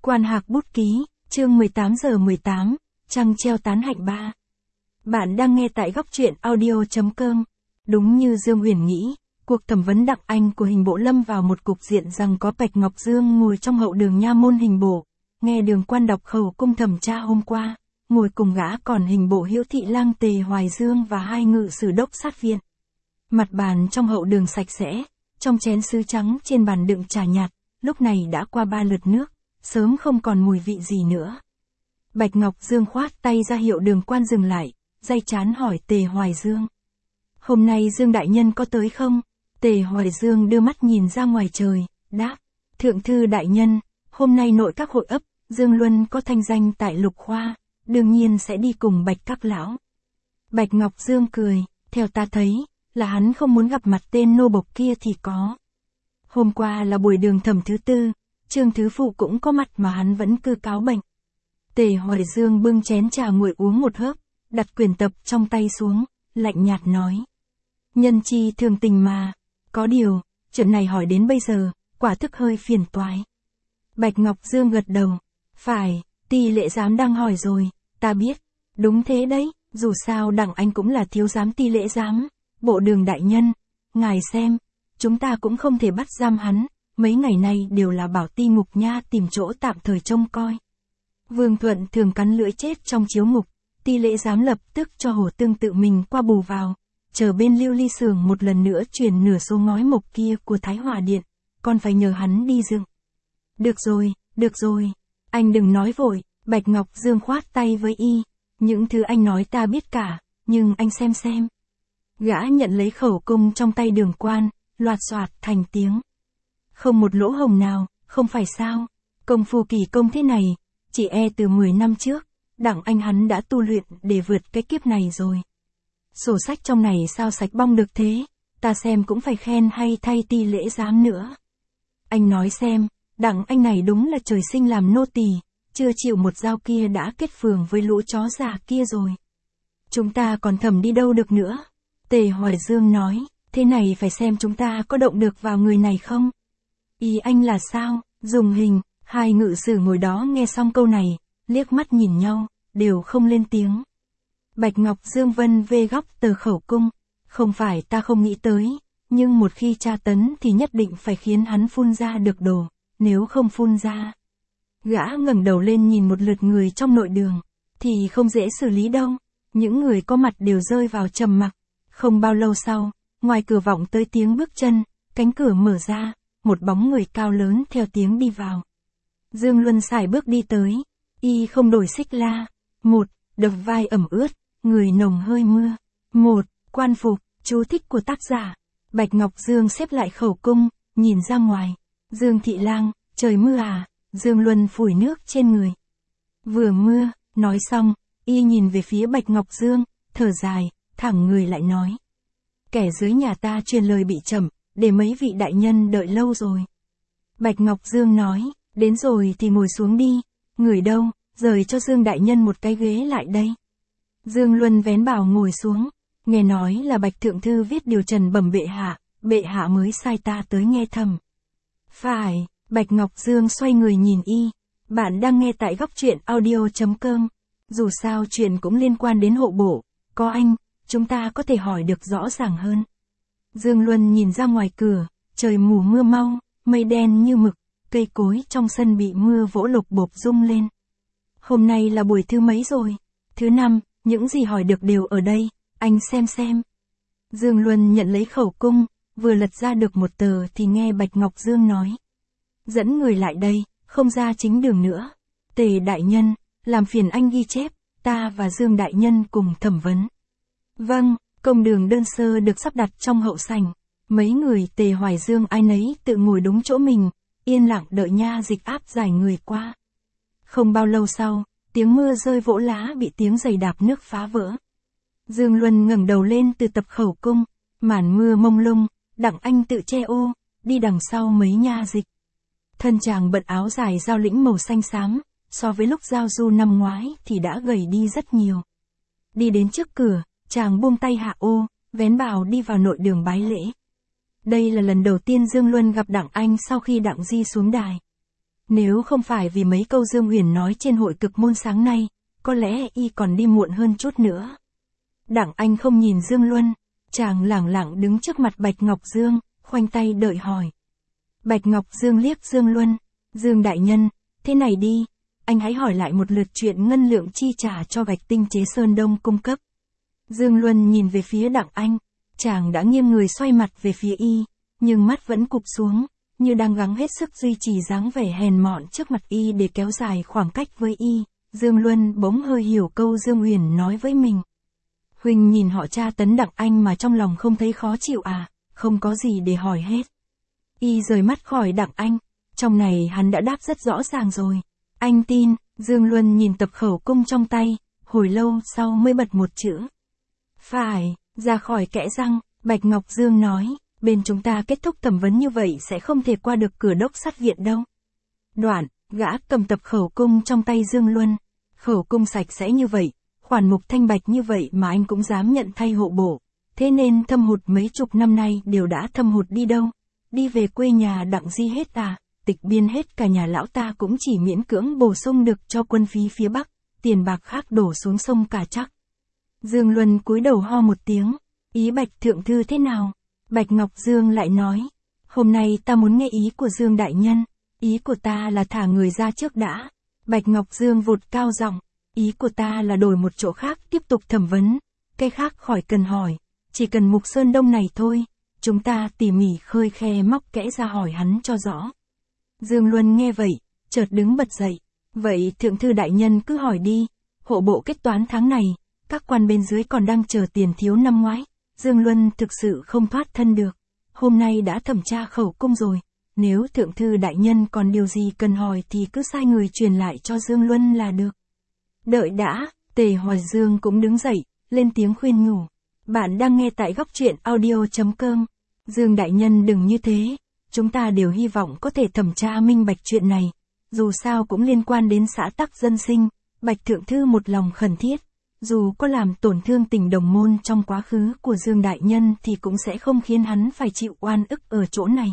Quan Hạc bút ký, chương 18:18, trăng treo tán hạnh 3. Bạn đang nghe tại góc truyện audio.com. Đúng như Dương Uyển nghĩ, cuộc thẩm vấn Đặng Anh của hình bộ lâm vào một cục diện rằng có Bạch Ngọc Dương ngồi trong hậu đường nha môn hình bộ, nghe Đường Quan đọc khẩu cung thẩm tra hôm qua, ngồi cùng gã còn hình bộ Hiễu Thị Lang Tề Hoài Dương và hai ngự sử đốc sát viện. Mặt bàn trong hậu đường sạch sẽ, trong chén sứ trắng trên bàn đựng trà nhạt, lúc này đã qua 3 lượt nước, sớm không còn mùi vị gì nữa. Bạch Ngọc Dương khoát tay ra hiệu Đường Quan dừng lại, day chán hỏi Tề Hoài Dương. Hôm nay Dương đại nhân có tới không? Tề Hoài Dương đưa mắt nhìn ra ngoài trời, đáp. Thượng thư đại nhân, hôm nay nội các hội ấp, Dương Luân có thanh danh tại Lục Khoa, đương nhiên sẽ đi cùng Bạch các lão. Bạch Ngọc Dương cười, theo ta thấy, là hắn không muốn gặp mặt tên nô bộc kia thì có. Hôm qua là buổi đường thẩm thứ tư, Trương Thứ Phụ cũng có mặt mà hắn vẫn cứ cáo bệnh. Tề Hoài Dương bưng chén trà nguội uống một hớp, đặt quyển tập trong tay xuống, lạnh nhạt nói. Nhân chi thường tình mà, có điều, chuyện này hỏi đến bây giờ, quả thức hơi phiền toái. Bạch Ngọc Dương gật đầu, phải, Ty lệ giám đang hỏi rồi, ta biết, đúng thế đấy, dù sao Đặng Anh cũng là thiếu giám Ty lệ giám, bộ Đường đại nhân, ngài xem, chúng ta cũng không thể bắt giam hắn, mấy ngày nay đều là bảo Ty ngục nha tìm chỗ tạm thời trông coi. Vương Thuận thường cắn lưỡi chết trong chiếu ngục, Ty lệ giám lập tức cho Hổ Tương tự mình qua bù vào, chờ bên Lưu Ly Xưởng một lần nữa chuyển nửa số ngói mộc kia của Thái Hòa Điện, còn phải nhờ hắn đi dựng. Được rồi, anh đừng nói vội, Bạch Ngọc Dương khoát tay với y, những thứ anh nói ta biết cả, nhưng anh xem. Gã nhận lấy khẩu cung trong tay Đường Quan, loạt soạt thành tiếng. Không một lỗ hổng nào, không phải sao, công phu kỳ công thế này, chỉ từ 10 năm trước, Đặng Anh hắn đã tu luyện để vượt cái kiếp này rồi. Sổ sách trong này sao sạch bong được thế, ta xem cũng phải khen hay thay Ty lễ giám nữa. Anh nói xem, Đặng Anh này đúng là trời sinh làm nô tỳ, chưa chịu một dao kia đã kết phường với lũ chó già kia rồi. Chúng ta còn thẩm đi đâu được nữa. Tề Hoài Dương nói, thế này phải xem chúng ta có động được vào người này không. Ý anh là sao, dùng hình, hai ngự sử ngồi đó nghe xong câu này, liếc mắt nhìn nhau, đều không lên tiếng. Bạch Ngọc Dương vân vê góc tờ khẩu cung, không phải ta không nghĩ tới, nhưng một khi tra tấn thì nhất định phải khiến hắn phun ra được đồ, nếu không phun ra. Gã ngẩng đầu lên nhìn một lượt người trong nội đường, thì không dễ xử lý đâu, những người có mặt đều rơi vào trầm mặc. Không bao lâu sau, ngoài cửa vọng tới tiếng bước chân, cánh cửa mở ra, một bóng người cao lớn theo tiếng đi vào. Dương Luân sải bước đi tới, y không đổi xích la, một, đập vai ẩm ướt, người nồng hơi mưa, một, quan phục, chú thích của tác giả. Bạch Ngọc Dương xếp lại khẩu cung, nhìn ra ngoài, Dương Thị Lang, trời mưa à, Dương Luân phủi nước trên người. Vừa mưa, nói xong, y nhìn về phía Bạch Ngọc Dương, thở dài, thẳng người lại nói. Kẻ dưới nhà ta truyền lời bị chậm, để mấy vị đại nhân đợi lâu rồi. Bạch Ngọc Dương nói, đến rồi thì ngồi xuống đi, người đâu, rời cho Dương đại nhân một cái ghế lại đây. Dương Luân vén bảo ngồi xuống, nghe nói là Bạch Thượng Thư viết điều trần bẩm bệ hạ mới sai ta tới nghe thầm. Phải, Bạch Ngọc Dương xoay người nhìn y, bạn đang nghe tại góc truyện audio.com, dù sao chuyện cũng liên quan đến hộ bộ, có anh, chúng ta có thể hỏi được rõ ràng hơn. Dương Luân nhìn ra ngoài cửa, trời mù mưa mau, mây đen như mực, cây cối trong sân bị mưa vỗ lộc bộp rung lên. Hôm nay là buổi thứ mấy rồi? Thứ 5, những gì hỏi được đều ở đây, anh xem. Dương Luân nhận lấy khẩu cung, vừa lật ra được một tờ thì nghe Bạch Ngọc Dương nói. Dẫn người lại đây, không ra chính đường nữa. Tề đại nhân, làm phiền anh ghi chép, ta và Dương đại nhân cùng thẩm vấn. Vâng, công đường đơn sơ được sắp đặt trong hậu sảnh. Mấy người Tề Hoài Dương ai nấy tự ngồi đúng chỗ mình, yên lặng đợi nha dịch áp giải người qua. Không bao lâu sau, tiếng mưa rơi vỗ lá bị tiếng giày đạp nước phá vỡ. Dương Luân ngẩng đầu lên từ tập khẩu cung, màn mưa mông lung, Đặng Anh tự che ô, đi đằng sau mấy nha dịch. Thân chàng bận áo dài giao lĩnh màu xanh xám, so với lúc giao du năm ngoái thì đã gầy đi rất nhiều. Đi đến trước cửa, chàng buông tay hạ ô, vén bào đi vào nội đường bái lễ. Đây là lần đầu tiên Dương Luân gặp Đặng Anh sau khi Đặng Di xuống đài. Nếu không phải vì mấy câu Dương Huyền nói trên hội cực môn sáng nay, có lẽ y còn đi muộn hơn chút nữa. Đặng Anh không nhìn Dương Luân, chàng lẳng lặng đứng trước mặt Bạch Ngọc Dương, khoanh tay đợi hỏi. Bạch Ngọc Dương liếc Dương Luân, Dương đại nhân, thế này đi, anh hãy hỏi lại một lượt chuyện ngân lượng chi trả cho Bạch Tinh chế Sơn Đông cung cấp. Dương Luân nhìn về phía Đặng Anh, chàng đã nghiêng người xoay mặt về phía y, nhưng mắt vẫn cụp xuống, như đang gắng hết sức duy trì dáng vẻ hèn mọn trước mặt y để kéo dài khoảng cách với y. Dương Luân bỗng hơi hiểu câu Dương Huyền nói với mình. Huynh nhìn họ tra tấn Đặng Anh mà trong lòng không thấy khó chịu à, không có gì để hỏi hết. Y rời mắt khỏi Đặng Anh, trong này hắn đã đáp rất rõ ràng rồi. Anh tin. Dương Luân nhìn tập khẩu cung trong tay, hồi lâu sau mới bật một chữ. Phải. Ra khỏi kẽ răng, Bạch Ngọc Dương nói, bên chúng ta kết thúc thẩm vấn như vậy sẽ không thể qua được cửa đốc sát viện đâu. Đoạn, gã cầm tập khẩu cung trong tay Dương Luân. Khẩu cung sạch sẽ như vậy, khoản mục thanh bạch như vậy mà anh cũng dám nhận thay hộ bộ. Thế nên thâm hụt mấy chục năm nay đều đã thâm hụt đi đâu? Đi về quê nhà Đặng Di hết à? Tịch biên hết cả nhà lão ta cũng chỉ miễn cưỡng bổ sung được cho quân phí phía Bắc, tiền bạc khác đổ xuống sông cả chắc. Dương Luân cúi đầu ho một tiếng, ý Bạch thượng thư thế nào? Bạch Ngọc Dương lại nói, hôm nay ta muốn nghe ý của Dương đại nhân, ý của ta là thả người ra trước đã. Bạch Ngọc Dương vụt cao giọng, ý của ta là đổi một chỗ khác tiếp tục thẩm vấn, cái khác khỏi cần hỏi, chỉ cần Mục Sơn Đông này thôi, chúng ta tỉ mỉ khơi khe móc kẽ ra hỏi hắn cho rõ. Dương Luân nghe vậy, chợt đứng bật dậy, vậy thượng thư đại nhân cứ hỏi đi, hộ bộ kết toán tháng này, các quan bên dưới còn đang chờ tiền thiếu năm ngoái, Dương Luân thực sự không thoát thân được, hôm nay đã thẩm tra khẩu cung rồi, nếu thượng thư đại nhân còn điều gì cần hỏi thì cứ sai người truyền lại cho Dương Luân là được. Đợi đã, Tề Hoài Dương cũng đứng dậy, lên tiếng khuyên nhủ. Bạn đang nghe tại góc truyện audio.com. Dương đại nhân đừng như thế, chúng ta đều hy vọng có thể thẩm tra minh bạch chuyện này, dù sao cũng liên quan đến xã tắc dân sinh, Bạch thượng thư một lòng khẩn thiết, dù có làm tổn thương tình đồng môn trong quá khứ của Dương đại nhân thì cũng sẽ không khiến hắn phải chịu oan ức ở chỗ này.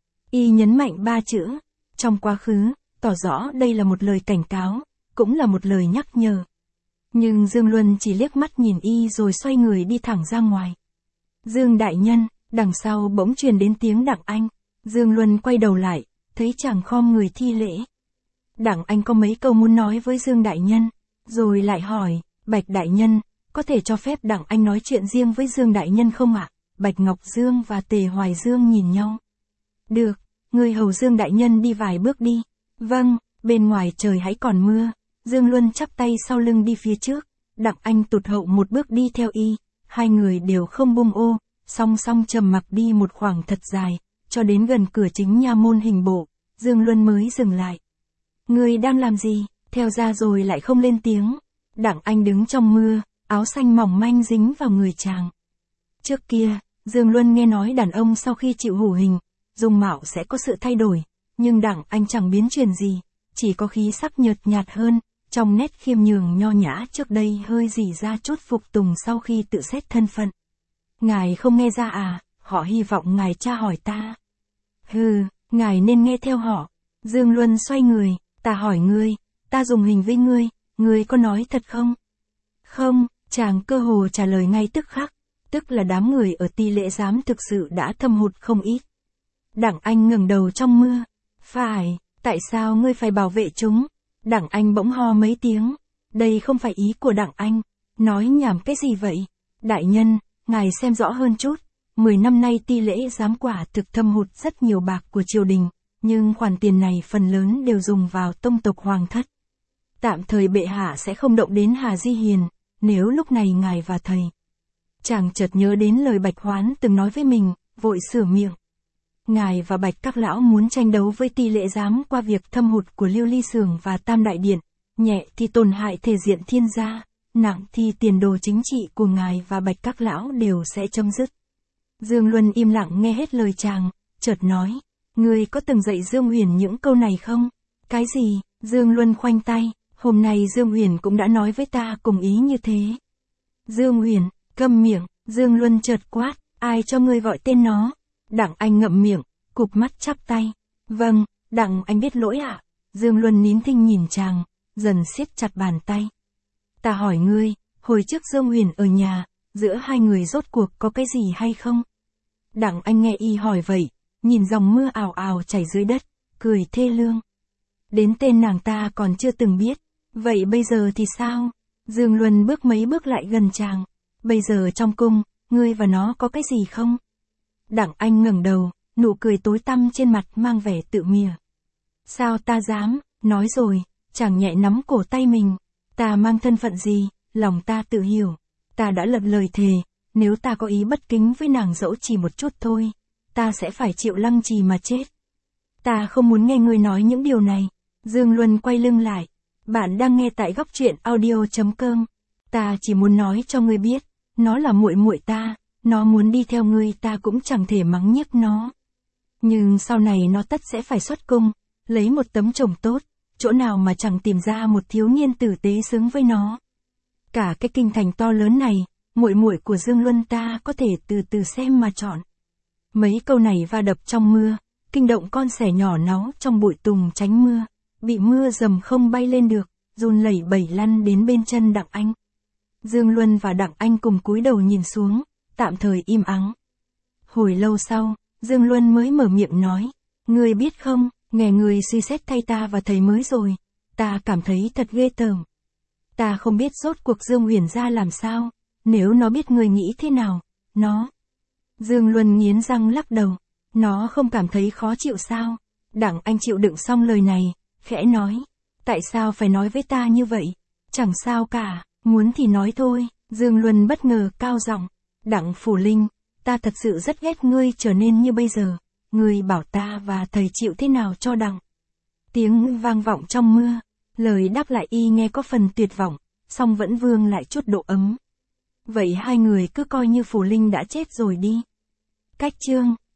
Y nhấn mạnh 3 chữ, trong quá khứ, tỏ rõ đây là một lời cảnh cáo, cũng là một lời nhắc nhở. Nhưng Dương Luân chỉ liếc mắt nhìn y rồi xoay người đi thẳng ra ngoài. Dương đại nhân, đằng sau bỗng truyền đến tiếng Đặng Anh. Dương Luân quay đầu lại, thấy chàng khom người thi lễ. Đặng Anh có mấy câu muốn nói với Dương đại nhân, rồi lại hỏi, Bạch đại nhân, có thể cho phép Đặng Anh nói chuyện riêng với Dương đại nhân không ạ? Bạch Ngọc Dương và Tề Hoài Dương nhìn nhau. Được, người hầu Dương đại nhân đi vài bước đi. Vâng, bên ngoài trời hãy còn mưa. Dương Luân chắp tay sau lưng đi phía trước, Đặng Anh tụt hậu một bước đi theo y, hai người đều không buông ô, song song trầm mặc đi một khoảng thật dài, cho đến gần cửa chính nha môn hình bộ, Dương Luân mới dừng lại. Người đang làm gì? Theo ra rồi lại không lên tiếng. Đặng Anh đứng trong mưa, áo xanh mỏng manh dính vào người chàng. Trước kia, Dương Luân nghe nói đàn ông sau khi chịu hủ hình, dung mạo sẽ có sự thay đổi, nhưng Đặng Anh chẳng biến chuyển gì, chỉ có khí sắc nhợt nhạt hơn, trong nét khiêm nhường nho nhã trước đây hơi rỉ ra chút phục tùng sau khi tự xét thân phận. Ngài không nghe ra à, họ hy vọng ngài tra hỏi ta. Hừ, ngài nên nghe theo họ. Dương Luân xoay người, ta hỏi ngươi, ta dùng hình với ngươi có nói thật không? Không, chàng cơ hồ trả lời ngay tức khắc, tức là đám người ở Ti Lễ Giám thực sự đã thâm hụt không ít. Đặng Anh ngẩng đầu trong mưa. Phải, tại sao ngươi phải bảo vệ chúng? Đặng Anh bỗng ho mấy tiếng. Đây không phải ý của Đặng Anh. Nói nhảm cái gì vậy? Đại nhân, ngài xem rõ hơn chút. 10 năm nay Ti Lễ Giám quả thực thâm hụt rất nhiều bạc của triều đình, nhưng khoản tiền này phần lớn đều dùng vào tông tộc hoàng thất. Tạm thời bệ hạ sẽ không động đến Hà Di Hiền, nếu lúc này ngài và thầy. Chàng chợt nhớ đến lời Bạch Hoán từng nói với mình, vội sửa miệng. Ngài và Bạch các lão muốn tranh đấu với Ti Lễ Giám qua việc thâm hụt của Liêu Ly Sường và Tam Đại Điện, nhẹ thì tổn hại thể diện thiên gia, nặng thì tiền đồ chính trị của ngài và Bạch các lão đều sẽ chấm dứt. Dương Luân im lặng nghe hết lời chàng, chợt nói, ngươi có từng dạy Dương Huyền những câu này không? Cái gì? Dương Luân khoanh tay, hôm nay Dương Huyền cũng đã nói với ta cùng ý như thế. Dương Huyền, câm miệng, Dương Luân chợt quát, ai cho ngươi gọi tên nó? Đặng Anh ngậm miệng, cụp mắt chắp tay. Vâng, Đặng Anh biết lỗi ạ. Dương Luân nín thinh nhìn chàng, dần siết chặt bàn tay. Ta hỏi ngươi, hồi trước Dương Huyền ở nhà, giữa hai người rốt cuộc có cái gì hay không? Đặng Anh nghe y hỏi vậy, nhìn dòng mưa ào ào chảy dưới đất, cười thê lương. Đến tên nàng ta còn chưa từng biết, vậy bây giờ thì sao? Dương Luân bước mấy bước lại gần chàng. Bây giờ trong cung, ngươi và nó có cái gì không? Đặng Anh ngẩng đầu, nụ cười tối tăm trên mặt mang vẻ tự mỉa. Sao ta dám, nói rồi, chàng nhẹ nắm cổ tay mình. Ta mang thân phận gì, lòng ta tự hiểu. Ta đã lập lời thề, nếu ta có ý bất kính với nàng dẫu chỉ một chút thôi, ta sẽ phải chịu lăng trì mà chết. Ta không muốn nghe ngươi nói những điều này. Dương Luân quay lưng lại. Bạn đang nghe tại góc truyện audio.com. Ta chỉ muốn nói cho ngươi biết, nó là muội muội ta, nó muốn đi theo ngươi ta cũng chẳng thể mắng nhiếc nó. Nhưng sau này nó tất sẽ phải xuất cung, lấy một tấm chồng tốt, chỗ nào mà chẳng tìm ra một thiếu niên tử tế xứng với nó. Cả cái kinh thành to lớn này, muội muội của Dương Luân ta có thể từ từ xem mà chọn. Mấy câu này va đập trong mưa, kinh động con sẻ nhỏ náu trong bụi tùng tránh mưa, bị mưa dầm không bay lên được, run lẩy bẩy lăn đến bên chân Đặng Anh. Dương Luân và Đặng Anh cùng cúi đầu nhìn xuống, tạm thời im ắng. Hồi lâu sau, Dương Luân mới mở miệng nói, ngươi biết không, nghe ngươi suy xét thay ta và thầy mới rồi, ta cảm thấy thật ghê tởm. Ta không biết rốt cuộc Dương Huyền ra làm sao, nếu nó biết ngươi nghĩ thế nào, nó. Dương Luân nghiến răng lắc đầu, nó không cảm thấy khó chịu sao? Đặng Anh chịu đựng xong lời này, khẽ nói, tại sao phải nói với ta như vậy? Chẳng sao cả, muốn thì nói thôi. Dương Luân bất ngờ cao giọng, Đặng Phủ Linh, ta thật sự rất ghét ngươi trở nên như bây giờ, ngươi bảo ta và thầy chịu thế nào cho đặng. Tiếng vang vọng trong mưa, lời đáp lại y nghe có phần tuyệt vọng, song vẫn vương lại chút độ ấm. Vậy hai người cứ coi như Phủ Linh đã chết rồi đi. Cách chương